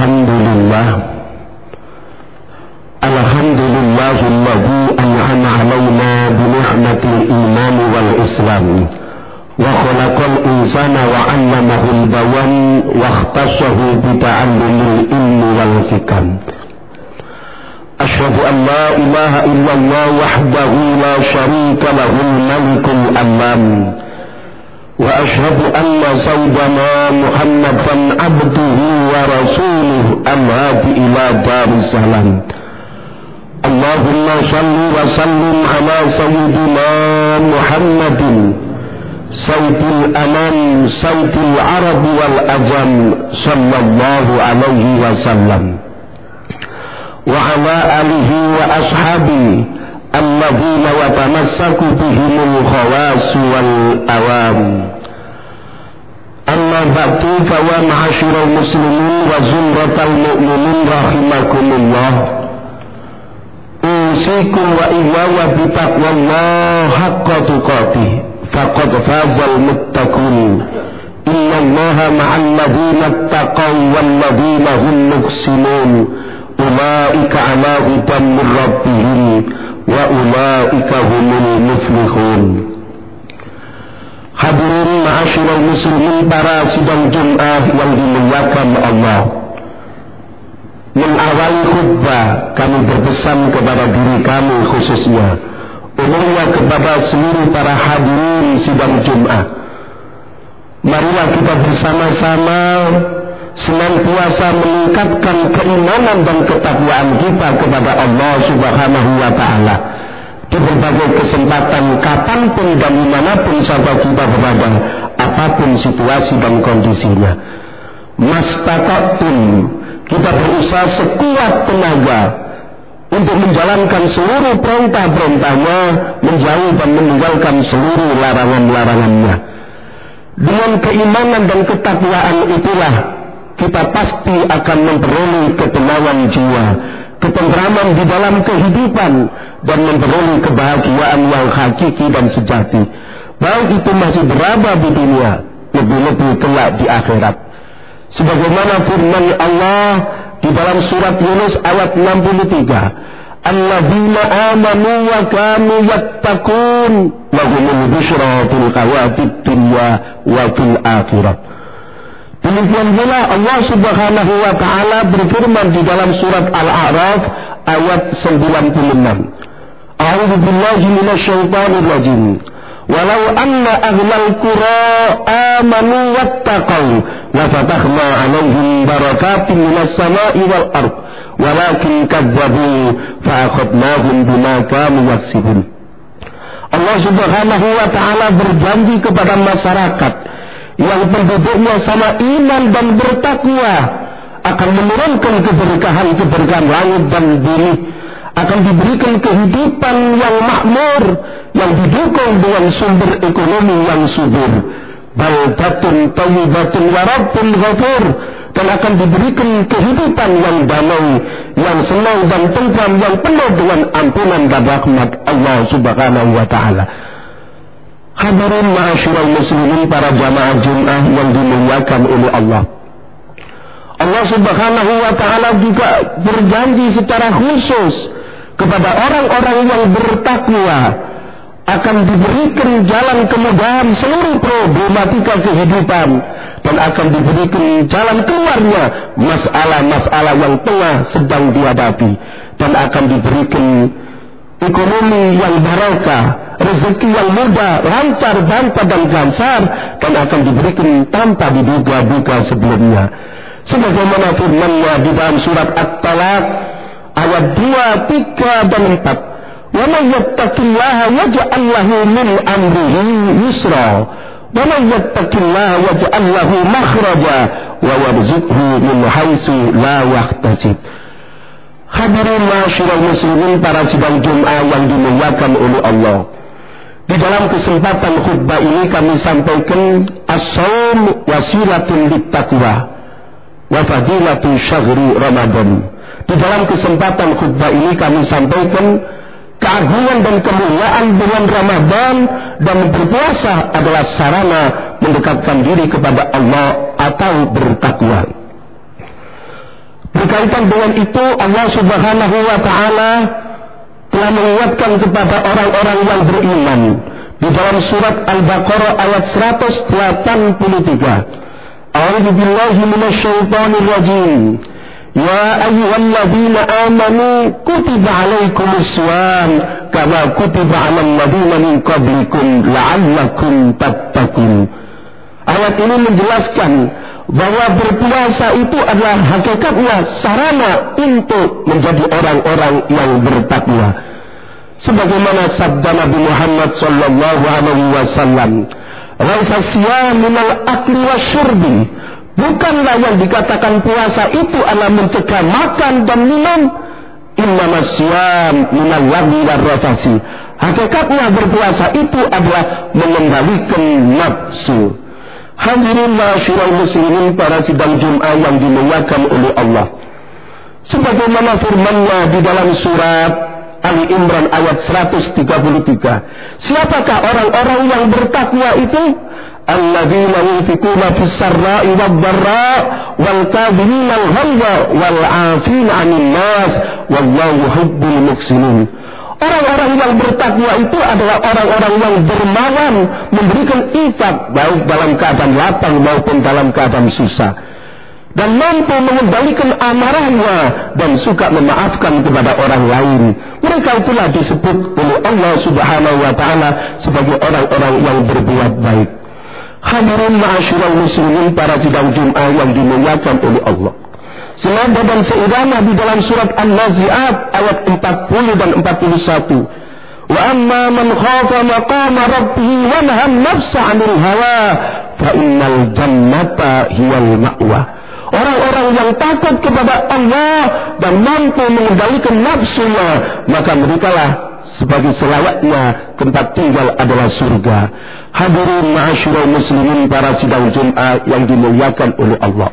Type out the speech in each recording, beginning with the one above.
Alhamdulillah Alhamdulillahilladzi an'ama 'alaina bi ni'matil iman wal islam wa khalaqal insana wa 'allamahul bayan wa ikhtassahu bi ta'allumil ilmi wal hikam. Asyhadu an la ilaha illallah wahdahu la syarika lahul malikul alam wa asyhadu anna sayyidana Muhammadan abduhu wa rasuluhu al-hadi ila darussalam. Allahumma salli wa sallim ala sayyidina Muhammadin sayyidil anam sayyidil arab wal ajam sallallahu alaihi wasallam wa ala alihi wa ashabihi alladzina watamassaku bihimul khawas wal awam. Amma ba'du fa wa ma'asyiral muslimin wa zumratal mu'minin rahimakumullah. Usikum wa iyaya bi taqwallah haqqa tuqatih faqad fazal muttaqun. Innallaha ma'al ladzina ittaqaw wal ladzina hum muhsinun. Ulaika 'ala hudan min rabbihim wa ulaika humul muflihun. Hadirin ma'asyiral muslimin, para sidang Jumat yang dimuliakan Allah. Mengawali khutbah, kami berpesan kepada diri kami khususnya, umumnya kepada seluruh para hadirin sidang Jumat. Marilah kita bersama-sama senantiasa meningkatkan keimanan dan ketakwaan kita kepada Allah Subhanahu wa ta'ala di berbagai kesempatan, kapanpun dan dimanapun sahabat kita berada, apapun situasi dan kondisinya. Mastata'tum, kita berusaha sekuat tenaga untuk menjalankan seluruh perintah-perintahnya, menjauh dan meninggalkan seluruh larangan-larangannya. Dengan keimanan dan ketakwaan itulah kita pasti akan memperoleh ketenangan jiwa, ketentraman di dalam kehidupan, dan memperoleh kebahagiaan yang hakiki dan sejati, baik itu masih berada di dunia, lebih-lebih kelak di akhirat. Sebagaimana firman Allah di dalam surat Yunus ayat 63, alladzina amanu wa kanu yattaqun lahumul busyra fil hayatid dunya wa fil akhirah. Demikian pula Allah Subhanahu wa ta'ala berfirman di dalam surat Al-A'raf ayat 96. A'udzu billahi minasyaitonir rajim. Walau anna ahlal qura amanu wattaqau la fatahna 'alaihim barakatin minas sama'i wal ardh walakin kadzdzabu fa akhadnahum bima kanu yaksibun. Allah Subhanahu wa ta'ala berjanji kepada masyarakat yang penduduknya sama iman dan bertakwa akan menurunkan keberkahan langit dan bumi, akan diberikan kehidupan yang makmur, yang didukung dengan sumber ekonomi yang subur, baldatun thayyibatun wa rabbun ghafur, dan akan diberikan kehidupan yang damai, yang senang dan tentram, yang penuh dengan ampunan dan rahmat Allah Subhanahu wa ta'ala. Hadirin ma'asyiral muslimin, para jamaah Jumat yang dimuliakan oleh Allah. Allah Subhanahu wa ta'ala juga berjanji secara khusus kepada orang-orang yang bertakwa akan diberikan jalan kemudahan seluruh problematika kehidupan, dan akan diberikan jalan keluarnya masalah-masalah yang tengah sedang dihadapi, dan akan diberikan ekonomi yang barakah, rezeki yang mudah, lancar, bantah dan gansar, dan akan diberikan tanpa diduga-duga sebelumnya. Sebagaimana firman-Nya di dalam surat At-Talaq ayat 2, 3 dan 4. Wa may yattaqillaha yaj'al lahu min amrihi yusra wa may yattaqillaha yaj'al lahu makhraja wa yarzuqhu min haitsu la yahtasib. Hadirin ma'asyiral muslimin, para sidang Jumat yang dimuliakan oleh Allah. Di dalam kesempatan khutbah ini kami sampaikan as-shaum wasilatun lit-taqwa wa fadilatu syahri Ramadan. Di dalam kesempatan khutbah ini kami sampaikan keagungan dan kemuliaan bulan Ramadan, dan berpuasa adalah sarana mendekatkan diri kepada Allah atau bertakwa. Berkaitan dengan itu, Allah Subhanahu wa Ta'ala telah mengingatkan kepada orang-orang yang beriman di dalam surat Al-Baqarah ayat 183. A'udzu billahi minasyaitonir rajim. Ya ayyuhalladzina amanu kutiba 'alaikumus shiyam kama kutiba 'alal ladzina min qablikum la'allakum tattaqun. Ayat ini menjelaskan bahwa berpuasa itu adalah hakikatnya sarana untuk menjadi orang-orang yang bertakwa. Sebagaimana sabda Nabi Muhammad sallallahu alaihi wasallam, "Laisa siyam minal akli wasyurbi." Bukanlah yang dikatakan puasa itu adalah mencegah makan dan minum. Innamas siyam minal lagwi warrafasi. Hakikatnya berpuasa itu adalah mengembalikan nafsu. Hadirin ma'asyiral muslimin, para sidang Jumat yang dimuliakan oleh Allah. Sebagaimana firman-Nya di dalam surat Ali Imran ayat 133. Siapakah orang-orang yang bertakwa itu? Alladzina yunfiquna fis-sarra'i wad-dharra wal kadhimina al-ghayza wal 'afina 'anil nas wallahu yuhibbul muhsinin. Orang-orang yang bertakwa itu adalah orang-orang yang dermawan, memberikan infak baik dalam keadaan lapang maupun dalam keadaan susah, dan mampu mengendalikan amarahnya dan suka memaafkan kepada orang lain. Mereka itulah disebut oleh Allah Subhanahu wa Ta'ala sebagai orang-orang yang berbuat baik. Hadirin ma'asyiral muslimin, para sidang Jumat yang dimuliakan oleh Allah. Senada dan seirama di dalam surat An-Nazi'at ayat 40 dan 41. Wa amma man khafa maqama rabbih wa nahan nafsa 'anil hawa fa innal jannata hiyal ma'wa. Orang-orang yang takut kepada Allah dan mampu mengendalikan nafsunya, maka merekalah sebagai selawatnya tempat tinggal adalah surga. Hadirin ma'asyiral muslimin, para sidang Jumat yang dimuliakan oleh Allah.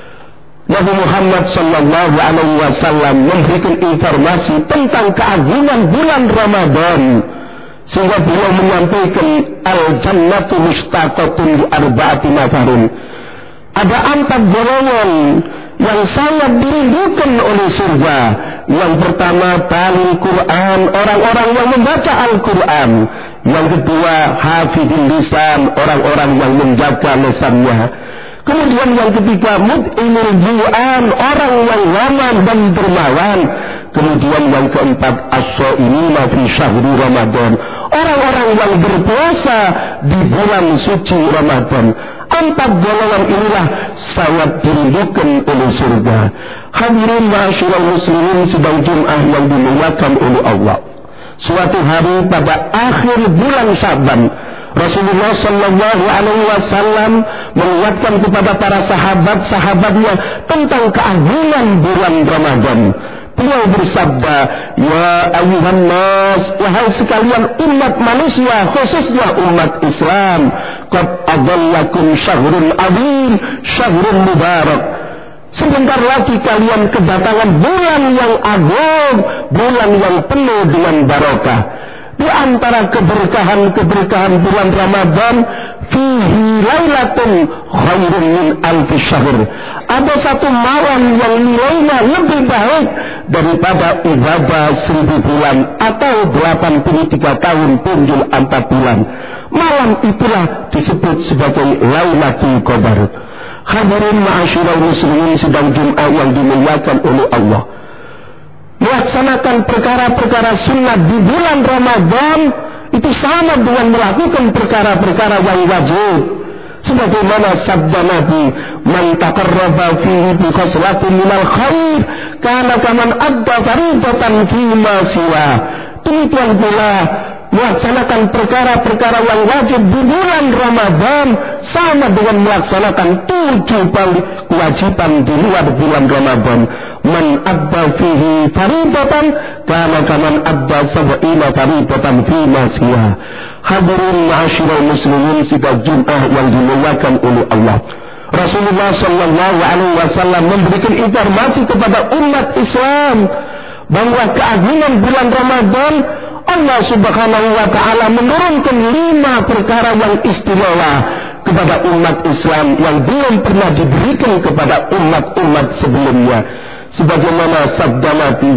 Nabi Muhammad sallallahu alaihi wasallam memberikan informasi tentang keagungan bulan Ramadan, sehingga beliau menyampaikan al-jannatu mustaqatun li arba'ati nafarin. Ada 4 golongan yang sangat dirindukan oleh surga. Yang pertama, talil Quran, orang-orang yang membaca Al-Quran. Yang kedua, hafidhul lisan, orang-orang yang menjaga lisannya. Kemudian yang ketiga, mut'imul ju'an, orang yang laman dan dermawan. Kemudian yang keempat, as-shaimina fi syahri Ramadan, orang-orang yang berpuasa di bulan suci Ramadan. 4 golongan inilah sangat dirindukan oleh surga. Hadirin ma'asyiral muslimin sidang Jumat yang dimuliakan oleh Allah. Suatu hari pada akhir bulan Syaban, Rasulullah sallallahu alaihi wasallam mengingatkan kepada para sahabat-sahabatnya tentang keagungan bulan Ramadan. Beliau bersabda, "Ya ayyuhan nas, wahai sekalian umat manusia, khususnya umat Islam, qad adallakum syahrun azim, syahrun mubarak." Sebentar lagi kalian kedatangan bulan yang agung, bulan yang penuh dengan barokah. Di antara keberkahan bulan Ramadan, fihi lailatun khairun min alfi syahr. Ada satu malam yang nilainya lebih baik daripada ibadah 1000 bulan atau 83 tahun punjul 4 bulan. Malam itulah disebut sebagai Lailatul Qadar. Hadirin ma'asyiral muslimin sidang Jumat yang dimuliakan oleh Allah. Melaksanakan perkara-perkara sunnah di bulan Ramadan itu sama dengan melakukan perkara-perkara yang wajib. Sebagaimana sabda Nabi, "Man taqarraba fihi bi khaslatin minal khair, kana kaman adda fardatan fi ma siwa." Demikian pula melaksanakan perkara-perkara yang wajib di bulan Ramadan sama dengan melaksanakan 7 kewajiban di luar bulan Ramadan. Man adda fihi fardatan kana kaman adda sab'ina fardatan fi ma siwa. Hadirin ma'asyiral muslimin sidang Jumat yang dimuliakan oleh Allah. Rasulullah sallallahu alaihi wasallam memberikan informasi kepada umat Islam bahwa keagungan bulan Ramadan, Allah Subhanahu wa Ta'ala menurunkan 5 perkara yang istimewa kepada umat Islam yang belum pernah diberikan kepada umat-umat sebelumnya. sebagaimana sabda Nabi,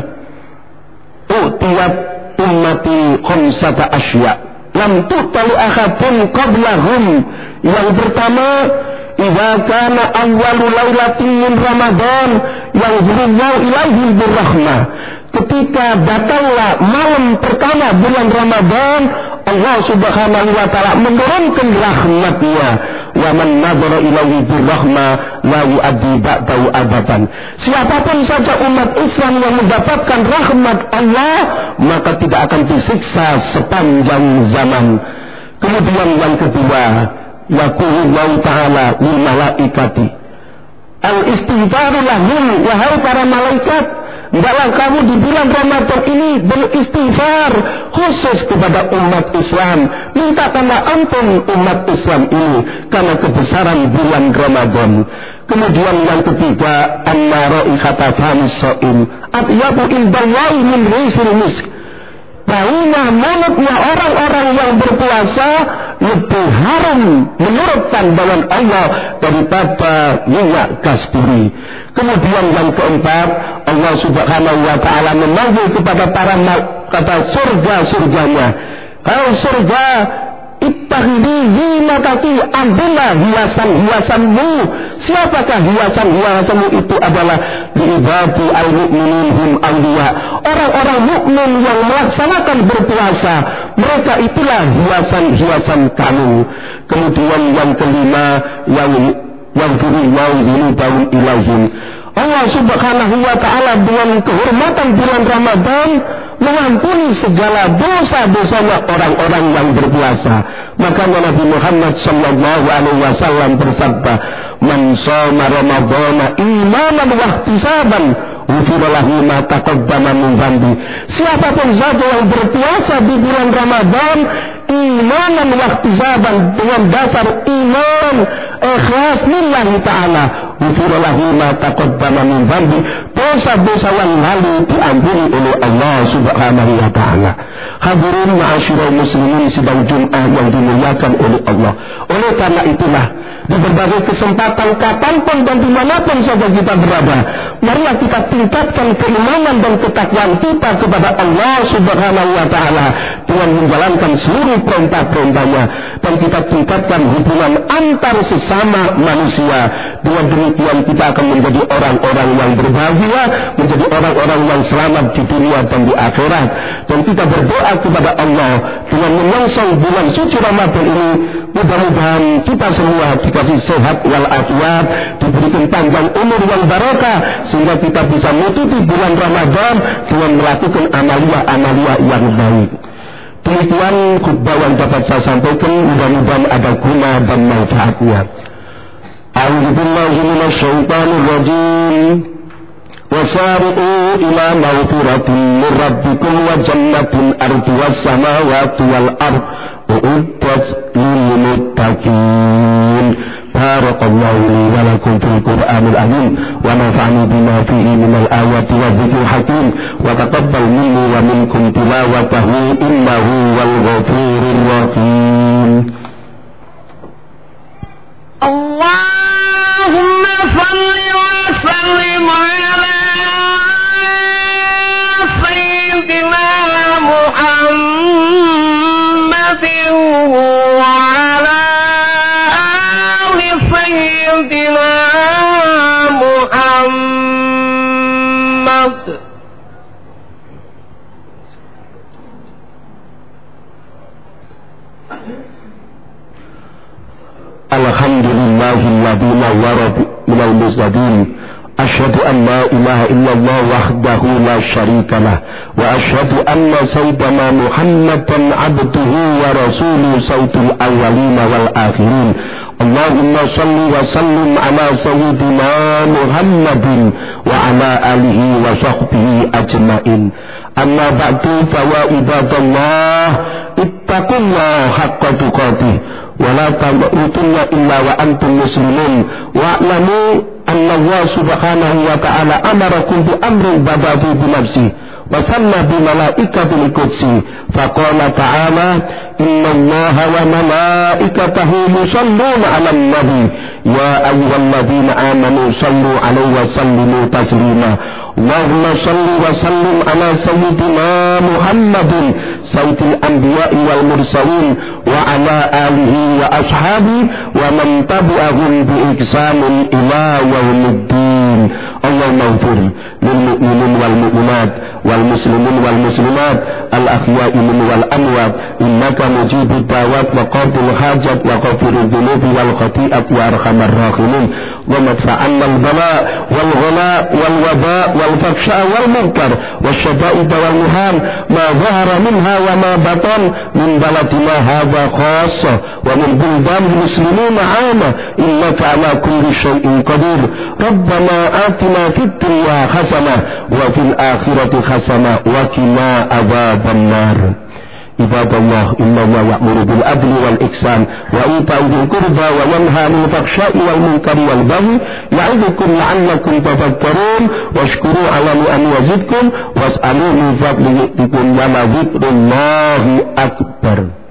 "Utiyat ummati khamsata asya lam tu'tali ahadun qablahum." Yang pertama, idza kana awwalu lailatin min Ramadan yang yurullahu ilaihi birrahmah. Ketika datanglah malam pertama bulan Ramadan, Allah Subhanahu wa taala menurunkan rahmat-Nya. Wa man nadhara ilaihi birrahmah la yu'addi ba'dahu abadan. Siapapun saja umat Islam yang mendapatkan rahmat Allah, maka tidak akan disiksa sepanjang zaman. Kemudian yang kedua, yaqulu ta'ala lil malaikati al-istighfaru lahum, wahai para malaikat, hendaklah kamu di bulan Ramadan ini beristighfar khusus kepada umat Islam, mintakanlah ampun umat Islam ini karena kebesaran bulan Ramadan. Kemudian yang ketiga, anna raihata famis shaim atyabu indallahi min risil misk. Baunya mulutnya orang-orang yang berpuasa lebih harum menurut pandangan Allah daripada minyak kasturi. Kemudian yang keempat, Allah Subhanahu wa taala memanggil kepada para kata surga-surganya, "Hai surga, ittakhidhi zinataki, ambillah hiasan-hiasanmu." Siapakah hiasan-hiasanmu? Itu adalah liibadi al-mu'minin hum awliya. Orang-orang mukmin yang melaksanakan berpuasa, mereka itulah hiasan-hiasan kamu. Kemudian yang kelima, yang diriwau ini tahun ilahim. Allah Subhanahu wa taala dengan kehormatan bulan Ramadan mengampuni segala dosa-dosanya orang-orang yang berpuasa. Maka Nabi Muhammad sallallahu alaihi wasallam bersabda, "Man shoma ramadhana imanan wa ihtisaban, ghufira lahu ma taqaddama min dhanbi." Siapapun saja yang berpuasa di bulan Ramadan imanan wa ihtisaban, dengan dasar iman, ikhlas lillahi ta'ala, ghufira lahu ma taqaddama min dhanbi, dosa-dosa yang lalu diampuni oleh Allah Subhanahu wa taala. Hadirin ma'asyiral muslimin sidang Jumat yang dimuliakan oleh Allah. Oleh karena itulah, di berbagai kesempatan kapanpun dan dimanapun saja kita berada, marilah kita tingkatkan keimanan dan ketakwaan kita kepada Allah Subhanahu wa taala dengan menjalankan seluruh perintah-perintahnya, dan kita tingkatkan hubungan antar sesama manusia. Dengan demikian kita akan menjadi orang-orang yang berbahagia, menjadi orang-orang yang selamat di dunia dan di akhirat. Dan kita berdoa kepada Allah dengan menyongsong bulan suci Ramadan ini, mudah-mudahan kita semua dikasih sehat walafiat, diberikan panjang umur yang barokah, sehingga kita bisa menutupi bulan Ramadan dengan melakukan amalia-amalia yang baik. Demikian khutbah yang dapat saya sampaikan, mudah-mudahan ada guna dan manfaatnya. A'udzubillahi minasyaitonir rajim. Wasari'u ila maghfiratin min rabbikum wa jannatin arduhas samawati wal ard u'iddat lil muttaqin. Barakallahu li wa lakum fil Qur'anil azim wa nafa'ani bima fihi minal ayati wa dzikril hakim wa taqabbal minni wa minkum tilawatahu innahu wal ghafurur rahim. Allahumma salli wa sallim ala sayyidina Muhammadin wa ala ali sayyidina Muhammad. Alhamdulillahilladzi nawwara minal muzadin. Asyhadu an la ilaha illallah wahdahu la syarika lah, wa asyhadu anna sayyidana Muhammadan abduhu wa rasuluhu sayyidul awwalin wal akhirin. Allahumma salli wa sallim ala sayyidina Muhammadin wa ala alihi wa sahbihi ajma'in. Amma ba'du, fa wa ibadallah ittaqullaha haqqa tuqatih wa la tamutunna illa wa antum muslimun wa'lamu anna Allah subhanahu wa ta'ala amarakum bi amrin bada'u bi nafsi wa sanna bi malaikatil qudsi faqala ta'ala inna allaha wa malaikatahu yusalluna 'alan nabi ya ayyuhalladzina amanu sallu 'alaihi wa sallimu taslima. Allahumma salli wa sallim ala sayyidina Muhammadin sayyidil anbiya'i wal mursalin wa ala alihi wa ashabi wa man tabi'ahum bi ihsanin ila yaumiddin. Allahumma ighfir lil mu'minin wal mu'minat wal muslimin wal muslimat al ahya'i minhum wal amwat innaka mujibud da'wat wa qadil hajat wa ghafirudz dzunubi wal khati'at ya arhamar rahimin. Wa madfa'anna al bala wal ghala wal waba wal fahsha wal munkar wasyada'id wal muham ma dhahara minha wa ma batan min baladina hadha khassa wa min buldan muslimin 'ama innaka ala kulli syai'in qadir. Rabbana atina fid dunya hasanah wa fil akhirati hasanah wa qina adzaban nar. Ibadallah, innallaha ya'muru bil adli wal ihsan wa ita'i dzil qurba wa yanha 'anil fahsya'i wal munkari wal baghi ya'idukum la'allakum tadhakkarun washkuru 'ala ni'ami yazidkum was'alu min fadlihi wa ma dzikrullahi akbar.